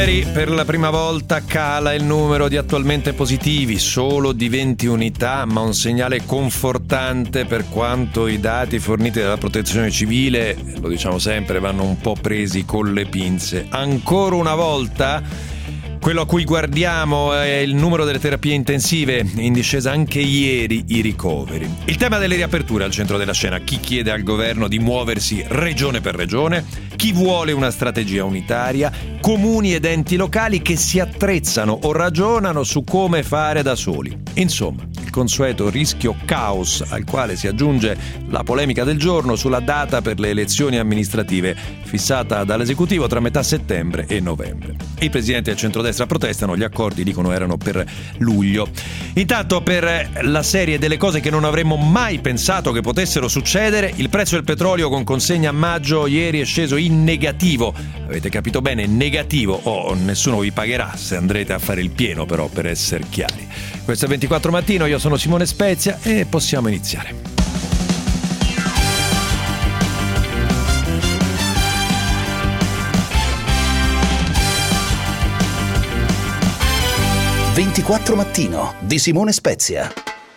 Ieri per la prima volta cala il numero di attualmente positivi, solo di 20 unità, ma un segnale confortante per quanto i dati forniti dalla Protezione Civile, lo diciamo sempre, vanno un po' presi con le pinze. Ancora una volta quello a cui guardiamo è il numero delle terapie intensive, in discesa anche ieri i ricoveri. Il tema delle riaperture al centro della scena: chi chiede al governo di muoversi regione per regione, chi vuole una strategia unitaria, comuni ed enti locali che si attrezzano o ragionano su come fare da soli. Insomma, il consueto rischio caos al quale si aggiunge la polemica del giorno sulla data per le elezioni amministrative fissata dall'esecutivo tra metà settembre e novembre. I presidenti del centrodestra protestano, gli accordi dicono erano per luglio. Intanto, per la serie delle cose che non avremmo mai pensato che potessero succedere, il prezzo del petrolio con consegna a maggio ieri è sceso in negativo. Avete capito bene, negativo. Nessuno vi pagherà se andrete a fare il pieno, però, per essere chiari. Questo è 24 Mattino, io sono Simone Spezia e possiamo iniziare. «24 Mattino» di Simone Spezia.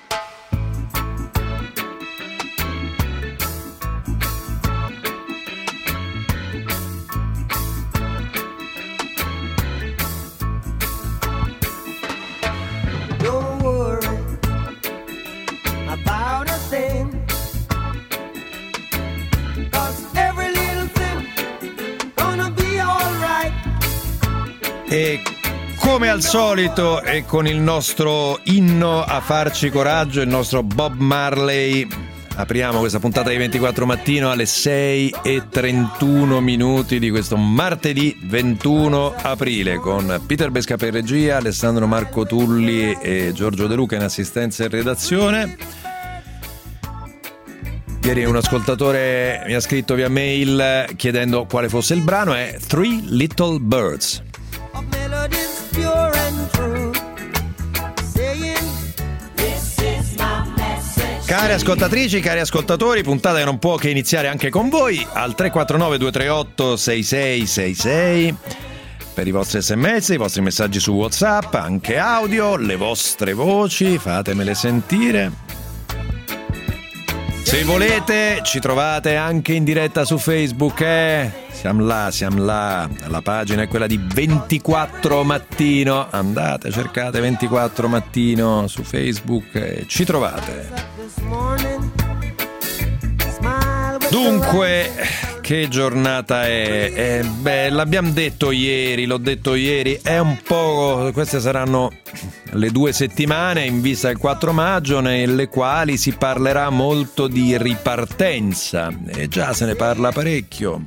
E come al solito, e con il nostro inno a farci coraggio, il nostro Bob Marley, apriamo questa puntata di 24 Mattino alle 6:31 di questo martedì 21 aprile con Peter Bescapè in regia, Alessandro Marco Tulli e Giorgio De Luca in assistenza e redazione. Ieri un ascoltatore mi ha scritto via mail chiedendo quale fosse il brano, è Three Little Birds. Cari ascoltatrici, cari ascoltatori, puntata che non può che iniziare anche con voi al 349-238-6666 per i vostri sms, i vostri messaggi su WhatsApp, anche audio, le vostre voci, fatemele sentire. Se volete ci trovate anche in diretta su Facebook, Siamo là, la pagina è quella di 24 Mattino, andate, cercate 24 Mattino su Facebook e ci trovate. Dunque, che giornata è? L'abbiamo detto ieri, l'ho detto ieri, è un po', queste saranno le 2 settimane in vista del 4 maggio nelle quali si parlerà molto di ripartenza e già se ne parla parecchio.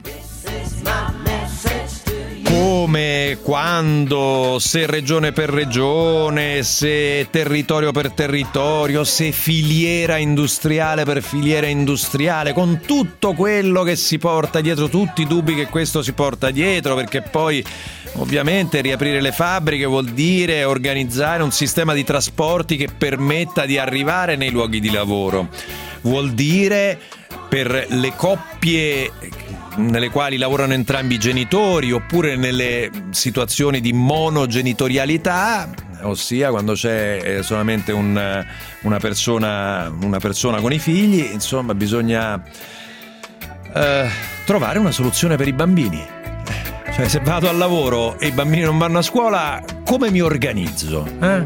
Come, quando, se regione per regione, se territorio per territorio, se filiera industriale per filiera industriale, con tutto quello che si porta dietro, tutti i dubbi che questo si porta dietro, perché poi ovviamente riaprire le fabbriche vuol dire organizzare un sistema di trasporti che permetta di arrivare nei luoghi di lavoro, vuol dire per le coppie nelle quali lavorano entrambi i genitori oppure nelle situazioni di monogenitorialità, ossia quando c'è solamente una persona con i figli, insomma bisogna trovare una soluzione per i bambini. Cioè, se vado al lavoro e i bambini non vanno a scuola, come mi organizzo?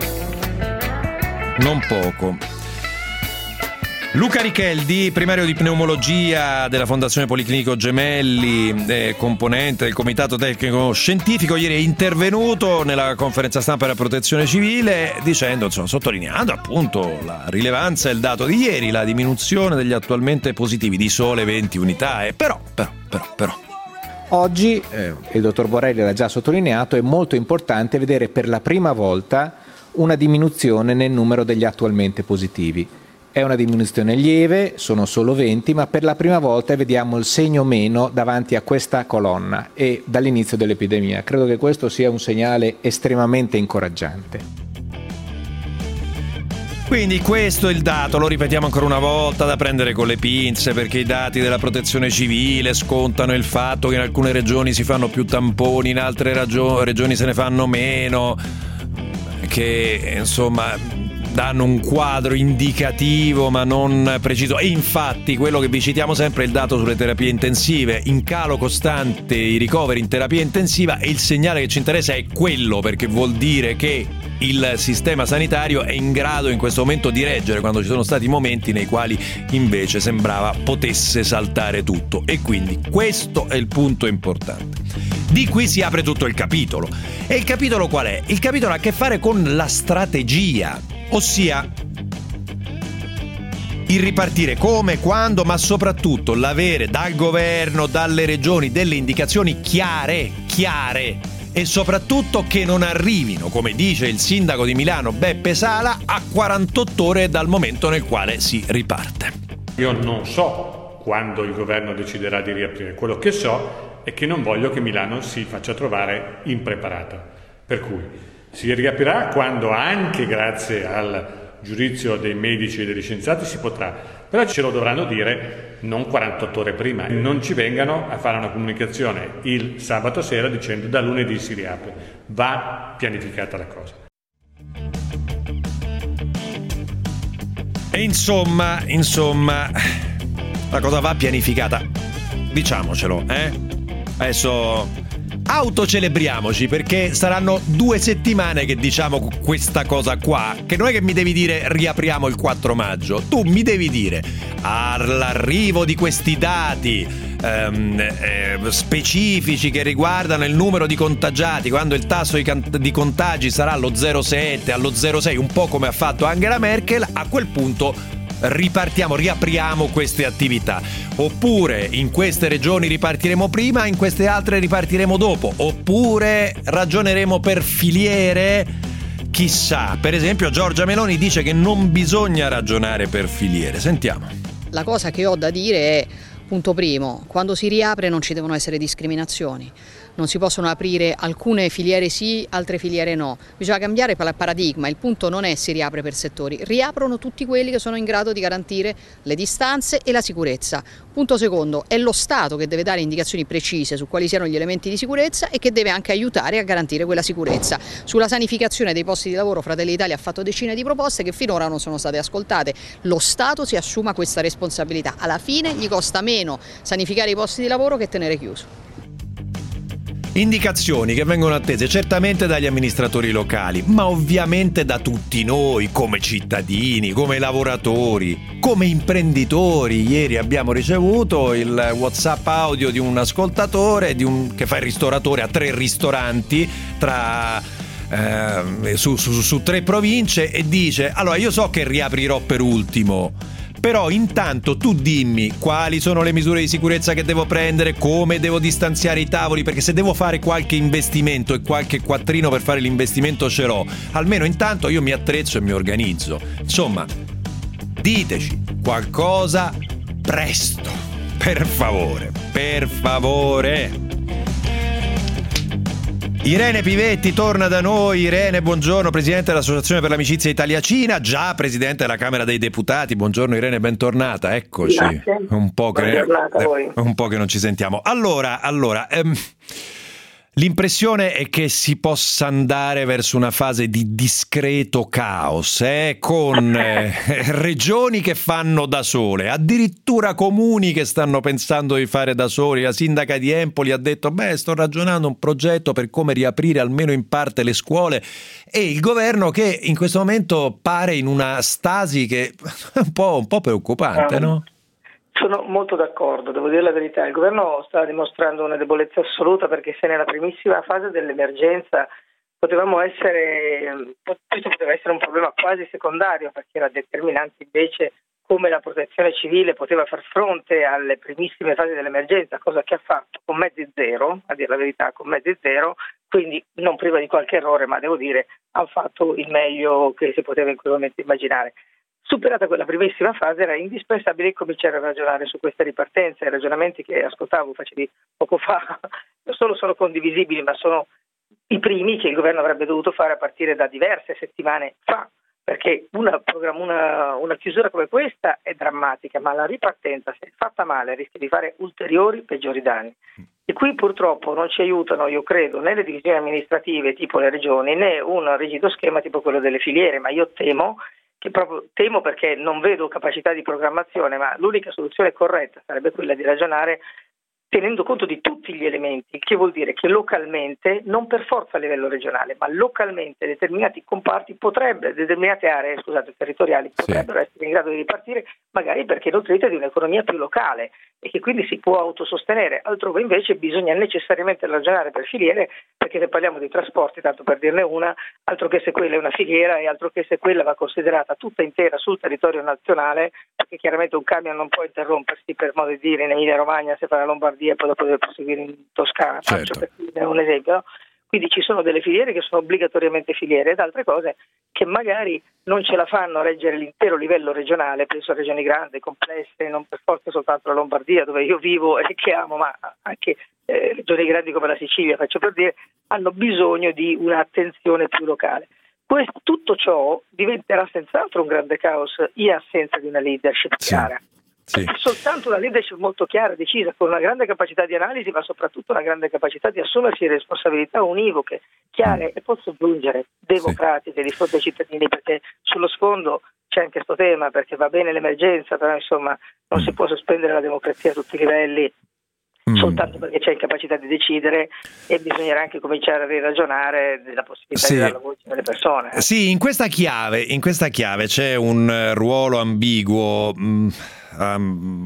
Non poco. Luca Richeldi, primario di pneumologia della Fondazione Policlinico Gemelli, componente del Comitato Tecnico Scientifico, ieri è intervenuto nella conferenza stampa della Protezione Civile dicendo, insomma, sottolineando appunto la rilevanza del dato di ieri, la diminuzione degli attualmente positivi di sole 20 unità, però. Oggi, il dottor Borrelli l'ha già sottolineato, è molto importante vedere per la prima volta una diminuzione nel numero degli attualmente positivi. È una diminuzione lieve, sono solo 20, ma per la prima volta vediamo il segno meno davanti a questa colonna e dall'inizio dell'epidemia. Credo che questo sia un segnale estremamente incoraggiante. Quindi questo è il dato, lo ripetiamo ancora una volta, da prendere con le pinze, perché i dati della Protezione Civile scontano il fatto che in alcune regioni si fanno più tamponi, in altre regioni se ne fanno meno, che insomma danno un quadro indicativo ma non preciso. E infatti quello che vi citiamo sempre è il dato sulle terapie intensive, in calo costante i ricoveri in terapia intensiva, e il segnale che ci interessa è quello, perché vuol dire che il sistema sanitario è in grado in questo momento di reggere, quando ci sono stati momenti nei quali invece sembrava potesse saltare tutto. E quindi questo è il punto importante. Di qui si apre tutto il capitolo. E il capitolo qual è? Il capitolo ha a che fare con la strategia, ossia il ripartire come, quando, ma soprattutto l'avere dal governo, dalle regioni delle indicazioni chiare e soprattutto che non arrivino, come dice il sindaco di Milano Beppe Sala, a 48 ore dal momento nel quale si riparte. Io non so quando il governo deciderà di riaprire, quello che so è che non voglio che Milano si faccia trovare impreparata, per cui si riaprirà quando, anche grazie al giudizio dei medici e degli scienziati, si potrà, però ce lo dovranno dire non 48 ore prima, non ci vengano a fare una comunicazione il sabato sera dicendo da lunedì si riapre, va pianificata la cosa. E insomma, la cosa va pianificata, diciamocelo, Adesso autocelebriamoci, perché saranno 2 settimane che diciamo questa cosa qua, che non è che mi devi dire riapriamo il 4 maggio, tu mi devi dire all'arrivo di questi dati specifici che riguardano il numero di contagiati, quando il tasso di contagi sarà allo 0,7, allo 0,6, un po' come ha fatto Angela Merkel, a quel punto riapriamo queste attività. Oppure in queste regioni ripartiremo prima, in queste altre ripartiremo dopo, oppure ragioneremo per filiere. Chissà, per esempio Giorgia Meloni dice che non bisogna ragionare per filiere. Sentiamo. La cosa che ho da dire è, punto primo, quando si riapre non ci devono essere discriminazioni. Non si possono aprire alcune filiere sì, altre filiere no. Bisogna cambiare il paradigma. Il punto non è si riapre per settori. Riaprono tutti quelli che sono in grado di garantire le distanze e la sicurezza. Punto secondo, è lo Stato che deve dare indicazioni precise su quali siano gli elementi di sicurezza e che deve anche aiutare a garantire quella sicurezza. Sulla sanificazione dei posti di lavoro Fratelli d'Italia ha fatto decine di proposte che finora non sono state ascoltate. Lo Stato si assuma questa responsabilità. Alla fine gli costa meno sanificare i posti di lavoro che tenere chiuso. Indicazioni che vengono attese certamente dagli amministratori locali, ma ovviamente da tutti noi, come cittadini, come lavoratori, come imprenditori. Ieri abbiamo ricevuto il WhatsApp audio di un ascoltatore che fa il ristoratore a 3 ristoranti su 3 province, e dice: allora, io so che riaprirò per ultimo, però intanto tu dimmi quali sono le misure di sicurezza che devo prendere, come devo distanziare i tavoli, perché se devo fare qualche investimento e qualche quattrino per fare l'investimento ce l'ho, almeno intanto io mi attrezzo e mi organizzo. Insomma, diteci qualcosa presto, per favore. Irene Pivetti torna da noi. Irene, buongiorno, presidente dell'Associazione per l'Amicizia Italia-Cina, già presidente della Camera dei Deputati. Buongiorno Irene, bentornata, eccoci. Grazie. Un po' che non ci sentiamo. Allora, l'impressione è che si possa andare verso una fase di discreto caos, con regioni che fanno da sole, addirittura comuni che stanno pensando di fare da soli. La sindaca di Empoli ha detto: sto ragionando un progetto per come riaprire almeno in parte le scuole, e il governo che in questo momento pare in una stasi che è un po' preoccupante, no? Sono molto d'accordo, devo dire la verità. Il governo sta dimostrando una debolezza assoluta, perché se nella primissima fase dell'emergenza poteva essere un problema quasi secondario, perché era determinante invece come la protezione civile poteva far fronte alle primissime fasi dell'emergenza, cosa che ha fatto con mezzi zero, a dire la verità, quindi non priva di qualche errore, ma devo dire ha fatto il meglio che si poteva in quel momento immaginare. Superata quella primissima fase era indispensabile cominciare a ragionare su queste ripartenze. I ragionamenti che ascoltavo facevi poco fa non solo sono condivisibili, ma sono i primi che il governo avrebbe dovuto fare a partire da diverse settimane fa. perché una chiusura come questa è drammatica, ma la ripartenza, se fatta male, rischia di fare ulteriori peggiori danni. E qui purtroppo non ci aiutano, io credo, né le divisioni amministrative tipo le regioni, né un rigido schema tipo quello delle filiere, ma io temo perché non vedo capacità di programmazione, ma l'unica soluzione corretta sarebbe quella di ragionare tenendo conto di tutti gli elementi, che vuol dire che localmente, non per forza a livello regionale, ma localmente determinati comparti determinate aree territoriali potrebbero essere in grado di ripartire, magari perché nutrite di un'economia più locale e che quindi si può autosostenere. Altrove invece bisogna necessariamente ragionare per filiere, perché se parliamo di trasporti, tanto per dirne una, altro che se quella è una filiera e altro che se quella va considerata tutta intera sul territorio nazionale, perché chiaramente un camion non può interrompersi, per modo di dire, in Emilia Romagna se fa la Lombardia e poi dopo deve proseguire in Toscana, certo. Faccio per dire un esempio, no? Quindi ci sono delle filiere che sono obbligatoriamente filiere ed altre cose che magari non ce la fanno a reggere l'intero livello regionale, penso a regioni grandi, complesse, non per forza soltanto la Lombardia dove io vivo e che amo, ma anche regioni grandi come la Sicilia, faccio per dire, hanno bisogno di un'attenzione più locale. Tutto ciò diventerà senz'altro un grande caos in assenza di una leadership chiara. Sì. Soltanto una leadership molto chiara, decisa, con una grande capacità di analisi, ma soprattutto una grande capacità di assumersi responsabilità univoche, chiare e posso aggiungere democratiche di fronte ai cittadini, perché sullo sfondo c'è anche questo tema, perché va bene l'emergenza, però insomma non si può sospendere la democrazia a tutti i livelli soltanto perché c'è incapacità di decidere, e bisognerà anche cominciare a riragionare della possibilità di dare la voce alle persone. Sì, in questa chiave c'è un ruolo ambiguo, a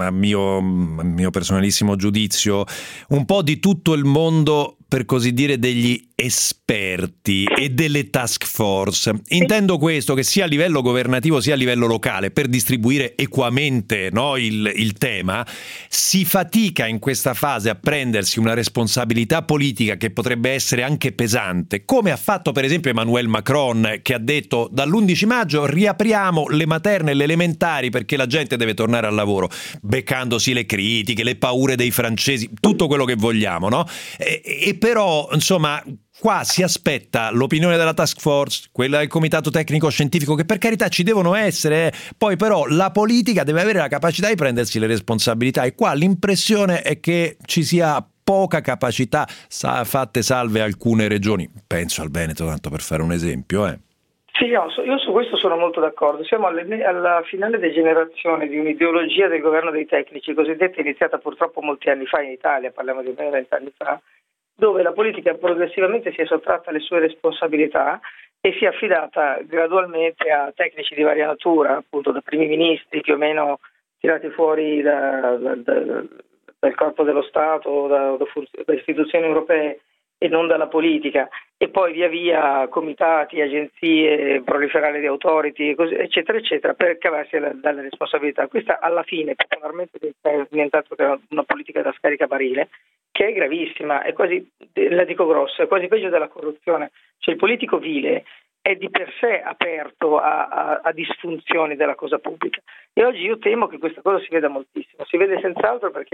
mio personalissimo giudizio, un po' di tutto il mondo, per così dire, degli esperti e delle task force. Intendo questo, che sia a livello governativo sia a livello locale, per distribuire equamente, no, il tema, si fatica in questa fase a prendersi una responsabilità politica che potrebbe essere anche pesante, come ha fatto per esempio Emmanuel Macron, che ha detto dall'11 maggio riapriamo le materne e le elementari perché la gente deve tornare al lavoro, beccandosi le critiche, le paure dei francesi, tutto quello che vogliamo, no? E però, insomma, qua si aspetta l'opinione della task force, quella del comitato tecnico scientifico, che per carità ci devono essere, poi però la politica deve avere la capacità di prendersi le responsabilità, e qua l'impressione è che ci sia poca capacità, fatte salve alcune regioni, penso al Veneto, tanto per fare un esempio. Sì, io su questo sono molto d'accordo. Siamo alla finale degenerazione di un'ideologia del governo dei tecnici, cosiddetta, iniziata purtroppo molti anni fa in Italia, parliamo di 20 anni fa, dove la politica progressivamente si è sottratta alle sue responsabilità e si è affidata gradualmente a tecnici di varia natura, appunto da primi ministri più o meno tirati fuori dal corpo dello Stato, da istituzioni europee e non dalla politica, e poi via via comitati, agenzie, proliferare di authority, eccetera, eccetera, per cavarsi dalle responsabilità. Questa alla fine popolarmente è diventata una politica da scaricabarile, che è gravissima, è quasi, la dico grossa, è quasi peggio della corruzione. Cioè il politico vile è di per sé aperto a disfunzioni della cosa pubblica, e oggi io temo che questa cosa si veda moltissimo, si vede senz'altro perché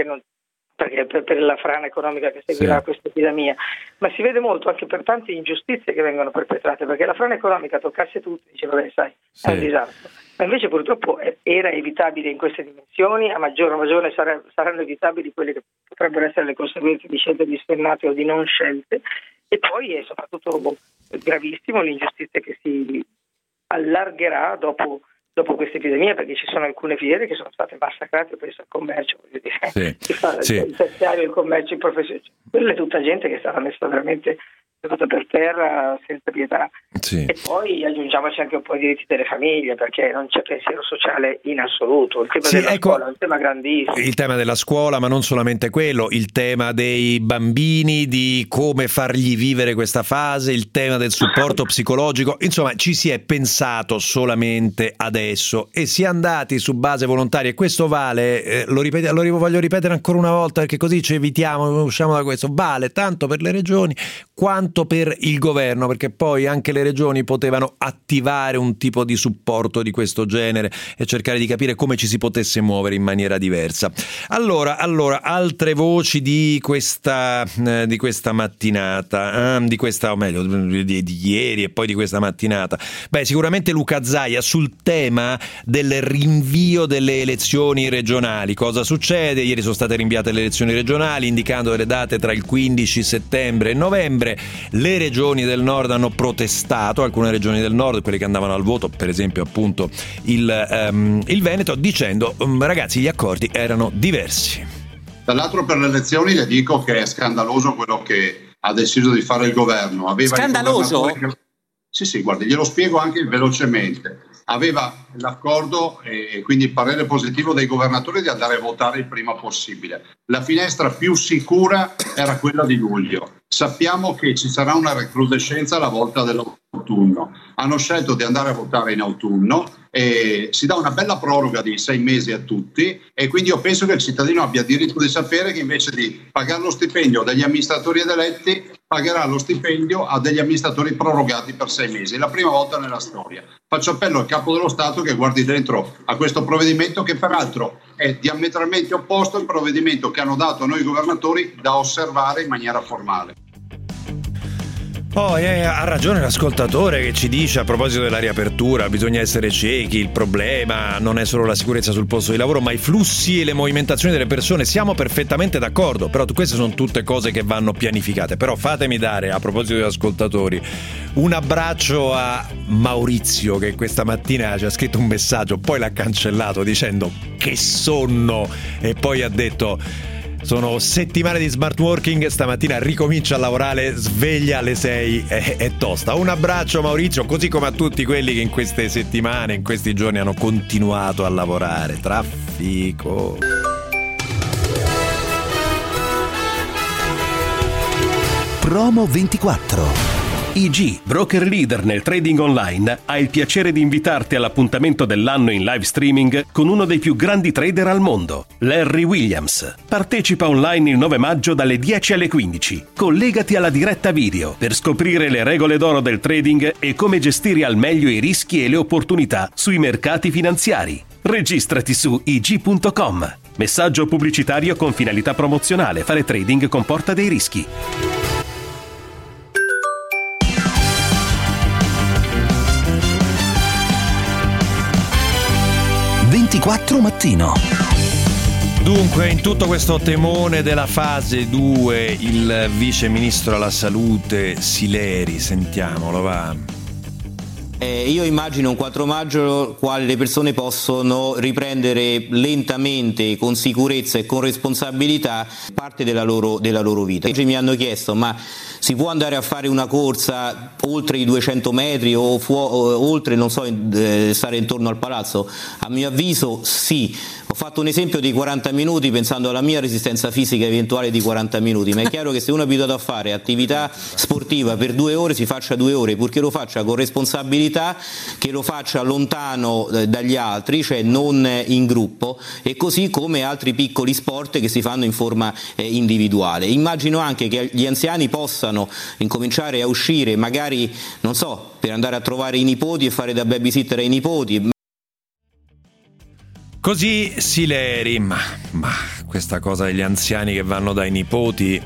per la frana economica che seguirà questa epidemia, ma si vede molto anche per tante ingiustizie che vengono perpetrate, perché la frana economica toccasse tutti, dice vabbè sai, è un disastro, ma invece purtroppo era evitabile in queste dimensioni, a maggior ragione saranno evitabili quelle che potrebbero essere le conseguenze di scelte dissennate o di non scelte, e poi è soprattutto gravissimo l'ingiustizia che si allargherà dopo questa epidemia, perché ci sono alcune filiere che sono state massacrate, penso al commercio, voglio dire, il terziario, il commercio, il professionista, quella è tutta gente che è stata messa veramente per terra senza pietà. E poi aggiungiamoci anche un po' i diritti delle famiglie, perché non c'è pensiero sociale in assoluto. Il tema della scuola è un tema grandissimo. Il tema della scuola, ma non solamente quello, il tema dei bambini, di come fargli vivere questa fase, il tema del supporto psicologico, insomma ci si è pensato solamente adesso e si è andati su base volontaria, e questo vale, voglio ripetere ancora una volta perché così ci evitiamo, usciamo da questo, vale tanto per le regioni quanto per il governo, perché poi anche le regioni potevano attivare un tipo di supporto di questo genere e cercare di capire come ci si potesse muovere in maniera diversa. Allora, altre voci di questa mattinata, di ieri e poi di questa mattinata. Beh, sicuramente Luca Zaia sul tema del rinvio delle elezioni regionali. Cosa succede? Ieri sono state rinviate le elezioni regionali, indicando delle date tra il 15 settembre e novembre. Le regioni del nord hanno protestato, alcune regioni del nord, quelle che andavano al voto, per esempio appunto il Veneto, dicendo ragazzi, gli accordi erano diversi. Dall'altro, per le elezioni le dico che è scandaloso quello che ha deciso di fare il governo. Scandaloso? Sì, guardi, glielo spiego anche velocemente. Aveva l'accordo e quindi il parere positivo dei governatori di andare a votare il prima possibile. La finestra più sicura era quella di luglio. Sappiamo che ci sarà una recrudescenza alla volta dell'autunno. Hanno scelto di andare a votare in autunno e si dà una bella proroga di 6 mesi a tutti, e quindi io penso che il cittadino abbia diritto di sapere che invece di pagare lo stipendio degli amministratori ed eletti pagherà lo stipendio a degli amministratori prorogati per 6 mesi. La prima volta nella storia. Faccio appello al Capo dello Stato che guardi dentro a questo provvedimento, che peraltro è diametralmente opposto al provvedimento che hanno dato a noi governatori da osservare in maniera formale. Ha ragione l'ascoltatore che ci dice, a proposito della riapertura, bisogna essere ciechi, il problema non è solo la sicurezza sul posto di lavoro ma i flussi e le movimentazioni delle persone. Siamo perfettamente d'accordo, però queste sono tutte cose che vanno pianificate. Però fatemi dare, a proposito degli ascoltatori, un abbraccio a Maurizio, che questa mattina ci ha scritto un messaggio, poi l'ha cancellato dicendo che sonno, e poi ha detto: sono settimane di smart working, stamattina ricomincia a lavorare, sveglia alle 6, è tosta. Un abbraccio Maurizio, così come a tutti quelli che in queste settimane, in questi giorni hanno continuato a lavorare. Traffico. Promo 24. IG, broker leader nel trading online, ha il piacere di invitarti all'appuntamento dell'anno in live streaming con uno dei più grandi trader al mondo, Larry Williams. Partecipa online il 9 maggio dalle 10 alle 15. Collegati alla diretta video per scoprire le regole d'oro del trading e come gestire al meglio i rischi e le opportunità sui mercati finanziari. Registrati su ig.com. Messaggio pubblicitario con finalità promozionale. Fare trading comporta dei rischi. Mattino. Dunque, in tutto questo temone della fase 2, il vice ministro alla salute Sileri, sentiamolo, va. Io immagino un 4 maggio quale le persone possono riprendere lentamente, con sicurezza e con responsabilità parte della loro vita. Mi hanno chiesto: ma si può andare a fare una corsa oltre i 200 metri o oltre, non so, stare intorno al palazzo? A mio avviso sì. Ho fatto un esempio di 40 minuti pensando alla mia resistenza fisica eventuale di 40 minuti, ma è chiaro che se uno è abituato a fare attività sportiva per 2 ore, si faccia 2 ore, purché lo faccia con responsabilità, che lo faccia lontano dagli altri, cioè non in gruppo, e così come altri piccoli sport che si fanno in forma individuale. Immagino anche che gli anziani possano incominciare a uscire, magari, non so, per andare a trovare i nipoti e fare da babysitter ai nipoti. Così Sileri, ma questa cosa degli anziani che vanno dai nipoti,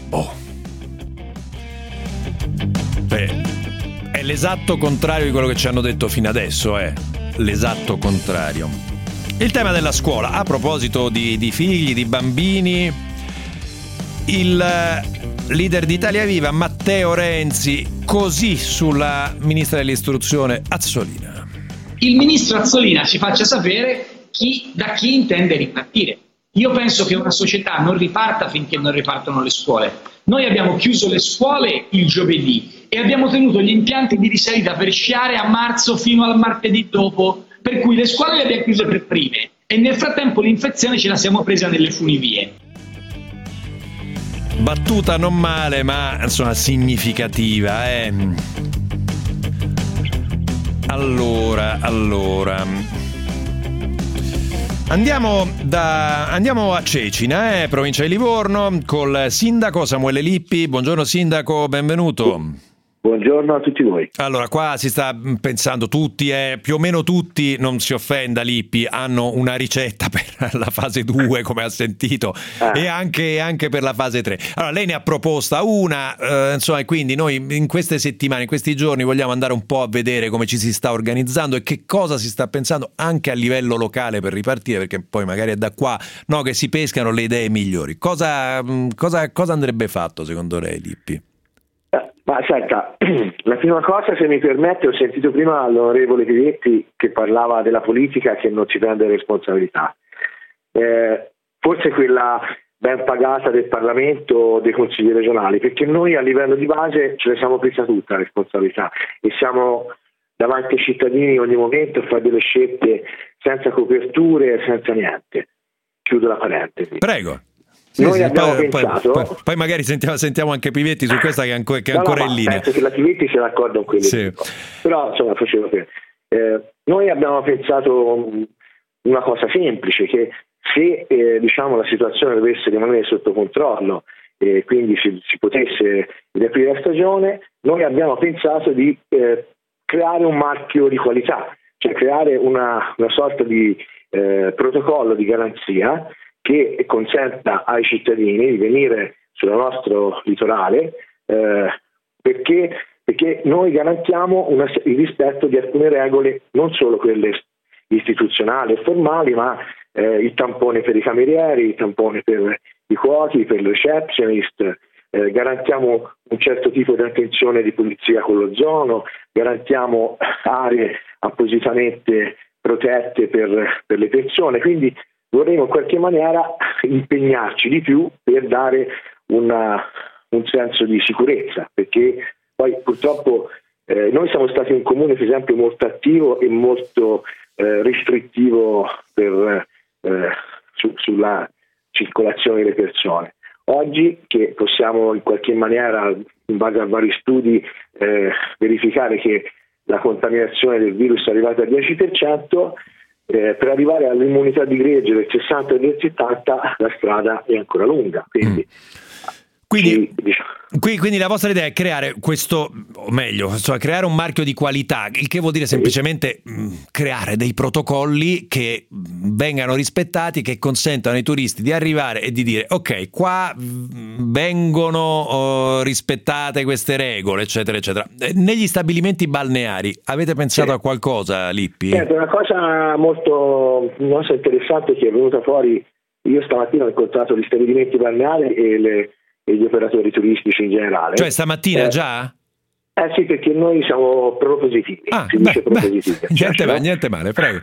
è l'esatto contrario di quello che ci hanno detto fino adesso, l'esatto contrario. Il tema della scuola, a proposito di figli, di bambini, il leader di Italia Viva, Matteo Renzi, così sulla ministra dell'istruzione Azzolina. Il ministro Azzolina ci faccia sapere da chi intende ripartire. Io penso che una società non riparta finché non ripartono le scuole. Noi abbiamo chiuso le scuole il giovedì e abbiamo tenuto gli impianti di risalita per sciare a marzo fino al martedì dopo, per cui le scuole le abbiamo chiuse per prime e nel frattempo l'infezione ce la siamo presa nelle funivie. Battuta non male, ma insomma significativa, Allora. Andiamo a Cecina, provincia di Livorno, col sindaco Samuele Lippi. Buongiorno sindaco, benvenuto. Buongiorno a tutti voi. Allora, qua si sta pensando tutti, più o meno tutti, non si offenda Lippi, hanno una ricetta per la fase 2, come ha sentito, e anche per la fase 3. Allora, lei ne ha proposta una, insomma, e quindi noi in queste settimane, in questi giorni, vogliamo andare un po' a vedere come ci si sta organizzando e che cosa si sta pensando anche a livello locale per ripartire, perché poi magari è da qua, no, che si pescano le idee migliori. Cosa andrebbe fatto secondo lei, Lippi? Ma senta, la prima cosa, se mi permette, ho sentito prima l'onorevole Pivetti che parlava della politica che non si prende responsabilità. Forse quella ben pagata del Parlamento o dei consigli regionali, perché noi a livello di base ce la siamo presa tutta la responsabilità e siamo davanti ai cittadini in ogni momento a fare delle scelte senza coperture, senza niente. Chiudo la parentesi. Prego. Noi abbiamo pensato... Poi magari sentiamo anche Pivetti su questa che è ancora in linea. Penso che la Pivetti sia d'accordo con quello. Sì. Però insomma facevo per... noi abbiamo pensato una cosa semplice, che se la situazione dovesse rimanere sotto controllo e quindi si potesse riaprire la stagione, noi abbiamo pensato di creare un marchio di qualità, cioè creare una sorta di protocollo di garanzia che consenta ai cittadini di venire sul nostro litorale perché noi garantiamo il rispetto di alcune regole, non solo quelle istituzionali e formali, ma il tampone per i camerieri, il tampone per i cuochi, per il receptionist, garantiamo un certo tipo di attenzione di pulizia con l'ozono, garantiamo aree appositamente protette per le persone, quindi vorremmo in qualche maniera impegnarci di più per dare un senso di sicurezza, perché poi purtroppo noi siamo stati un comune, per esempio, molto attivo e molto restrittivo sulla circolazione delle persone. Oggi che possiamo in qualche maniera, in base a vari studi, verificare che la contaminazione del virus è arrivata al 10%, per arrivare all'immunità di gregge del 60 e del 70 la strada è ancora lunga. Quindi la vostra idea è creare questo, o meglio, creare un marchio di qualità, il che vuol dire semplicemente creare dei protocolli che vengano rispettati, che consentano ai turisti di arrivare e di dire ok, qua vengono rispettate queste regole, eccetera, eccetera. Negli stabilimenti balneari avete pensato a qualcosa, Lippi? Una cosa molto interessante che è venuta fuori, io stamattina ho incontrato gli stabilimenti balneari e gli operatori turistici in generale. Cioè stamattina già? Sì, perché noi siamo propositivi. Niente male, prego.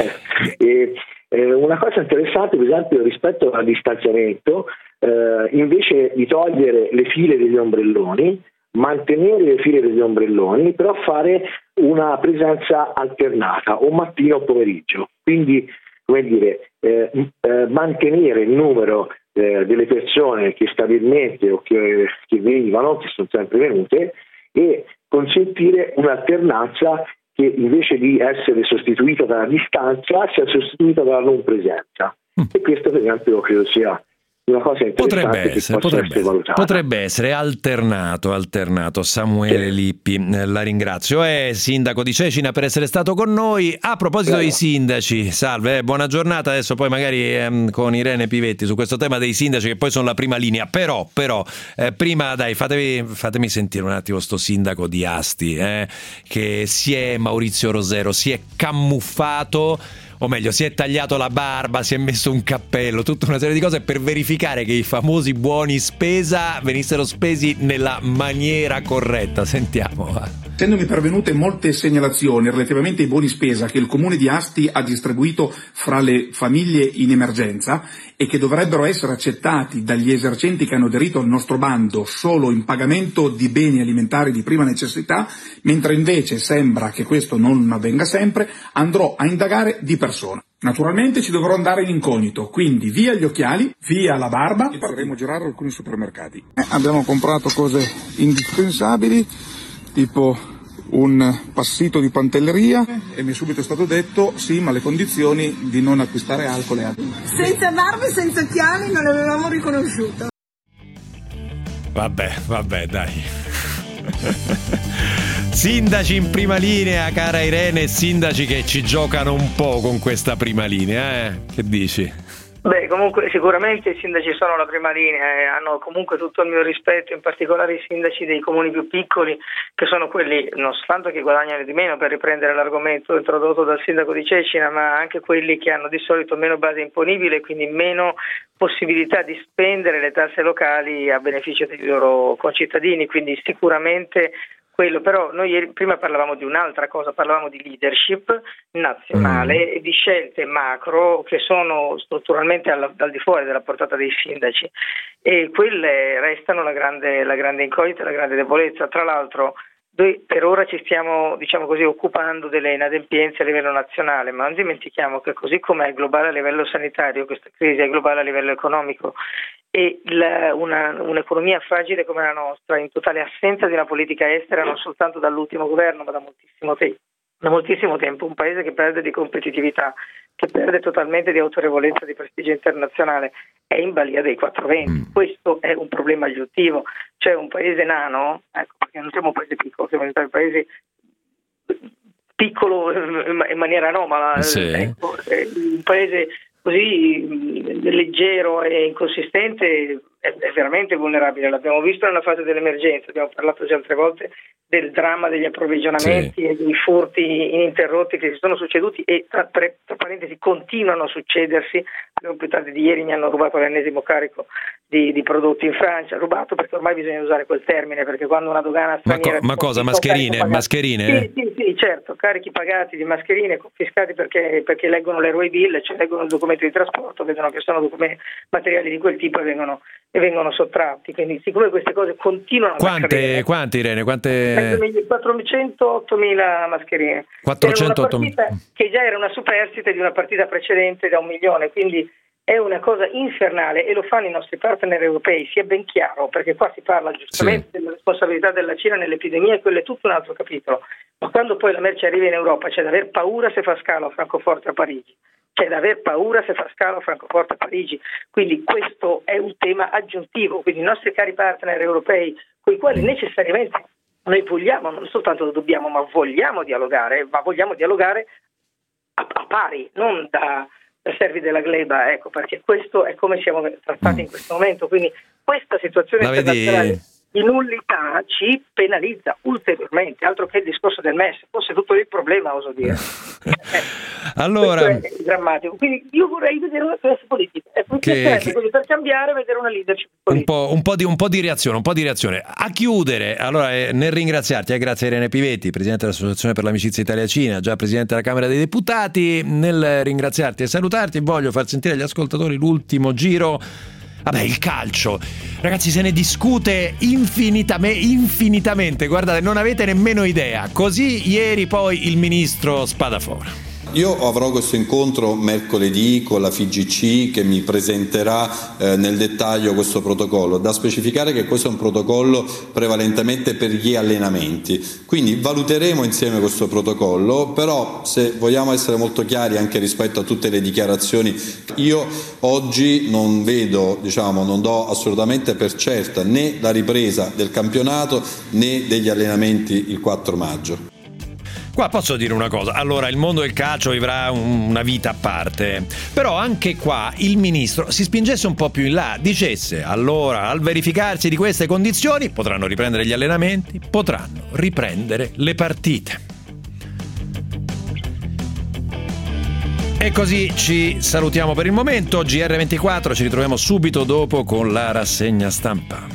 Una cosa interessante, per esempio, rispetto al distanziamento, invece di togliere le file degli ombrelloni, mantenere le file degli ombrelloni, però fare una presenza alternata, o mattino o pomeriggio. Quindi, come dire, mantenere il numero delle persone che stabilmente o che venivano, che sono sempre venute, e consentire un'alternanza che invece di essere sostituita dalla distanza sia sostituita dalla non presenza. E questo, per esempio, credo sia una cosa interessante potrebbe essere alternato. Samuele Lippi, la ringrazio. È sindaco di Cecina per essere stato con noi. A proposito dei sindaci, salve, buona giornata. Adesso poi magari con Irene Pivetti su questo tema dei sindaci, che poi sono la prima linea, però prima dai, fatemi sentire un attimo sto sindaco di Asti, che Maurizio Rosero si è camuffato, o meglio, si è tagliato la barba, si è messo un cappello, tutta una serie di cose per verificare che i famosi buoni spesa venissero spesi nella maniera corretta. Sentiamo. Essendomi pervenute molte segnalazioni relativamente ai buoni spesa che il comune di Asti ha distribuito fra le famiglie in emergenza e che dovrebbero essere accettati dagli esercenti che hanno aderito al nostro bando solo in pagamento di beni alimentari di prima necessità, mentre invece sembra che questo non avvenga sempre, andrò a indagare di persona. Naturalmente ci dovrò andare in incognito, quindi via gli occhiali, via la barba e faremo girare alcuni supermercati. Abbiamo comprato cose indispensabili, tipo un passito di Pantelleria e mi è subito stato detto sì, ma le condizioni di non acquistare alcol e altro. Senza barba e senza occhiali non l'avevamo riconosciuto. Vabbè, dai. Sindaci in prima linea, cara Irene, sindaci che ci giocano un po' con questa prima linea, Che dici? Beh, comunque sicuramente i sindaci sono la prima linea, hanno comunque tutto il mio rispetto, in particolare i sindaci dei comuni più piccoli, che sono quelli non soltanto che guadagnano di meno, per riprendere l'argomento introdotto dal sindaco di Cecina, ma anche quelli che hanno di solito meno base imponibile, quindi meno possibilità di spendere le tasse locali a beneficio dei loro concittadini, quindi sicuramente quello. Però noi prima parlavamo di un'altra cosa, parlavamo di leadership nazionale e di scelte macro che sono strutturalmente al di fuori della portata dei sindaci, e quelle restano la grande incognita, la grande debolezza. Tra l'altro noi per ora ci stiamo, diciamo così, occupando delle inadempienze a livello nazionale, ma non dimentichiamo che così come è globale a livello sanitario, questa crisi è globale a livello economico, e un'economia fragile come la nostra, in totale assenza di una politica estera non soltanto dall'ultimo governo ma da moltissimo tempo, un paese che perde di competitività, che perde totalmente di autorevolezza, di prestigio internazionale, è in balia dei 420. Questo è un problema aggiuntivo. Cioè un paese nano, perché non siamo un paese piccolo, siamo un paese piccolo in maniera anomala, un paese così leggero e inconsistente è veramente vulnerabile. L'abbiamo visto nella fase dell'emergenza, abbiamo parlato già altre volte del dramma degli approvvigionamenti e dei furti ininterrotti che si sono succeduti e tra parentesi continuano a succedersi. Più tardi di ieri mi hanno rubato l'ennesimo carico di prodotti in Francia, rubato perché ormai bisogna usare quel termine, perché quando una dogana straniera... Ma cosa? Mascherine? Sì, certo, carichi pagati di mascherine confiscati perché leggono l'Airway Bill, cioè leggono il documento di trasporto, vedono che sono materiali di quel tipo e vengono sottratti. Quindi siccome queste cose continuano Quante Irene? 408.000 mascherine. 408.000 che già era una superstite di una partita precedente da 1 milione, quindi è una cosa infernale e lo fanno i nostri partner europei, sia ben chiaro, perché qua si parla giustamente della responsabilità della Cina nell'epidemia e quello è tutto un altro capitolo, ma quando poi la merce arriva in Europa c'è da aver paura se fa scalo a Francoforte o a Parigi. C'è da aver paura se fa scalo a Francoforte e Parigi, quindi questo è un tema aggiuntivo. Quindi i nostri cari partner europei, con i quali necessariamente noi vogliamo, non soltanto dobbiamo, ma vogliamo dialogare a pari, non da servi della gleba, perché questo è come siamo trattati in questo momento. Quindi questa situazione internazionale di nullità ci penalizza ulteriormente, altro che il discorso del MES, forse tutto il problema, oso dire. Allora, questo è drammatico. Quindi io vorrei vedere una classe politica, per cambiare, vedere una leadership politica. Un po' di reazione. A chiudere, allora, nel ringraziarti, grazie a Irene Pivetti, presidente dell'Associazione per l'Amicizia Italia-Cina, già presidente della Camera dei Deputati, nel ringraziarti e salutarti voglio far sentire agli ascoltatori l'ultimo giro. Il calcio, ragazzi, se ne discute infinitamente, guardate, non avete nemmeno idea. Così ieri poi il ministro Spadafora. Io avrò questo incontro mercoledì con la FIGC che mi presenterà nel dettaglio questo protocollo. Da specificare che questo è un protocollo prevalentemente per gli allenamenti, quindi valuteremo insieme questo protocollo, però se vogliamo essere molto chiari anche rispetto a tutte le dichiarazioni, io oggi non vedo, non do assolutamente per certa né la ripresa del campionato né degli allenamenti il 4 maggio. Qua posso dire una cosa, allora il mondo del calcio vivrà una vita a parte, però anche qua il ministro si spingesse un po' più in là, dicesse allora al verificarsi di queste condizioni potranno riprendere gli allenamenti, potranno riprendere le partite. E così ci salutiamo per il momento, GR24, ci ritroviamo subito dopo con la rassegna stampa.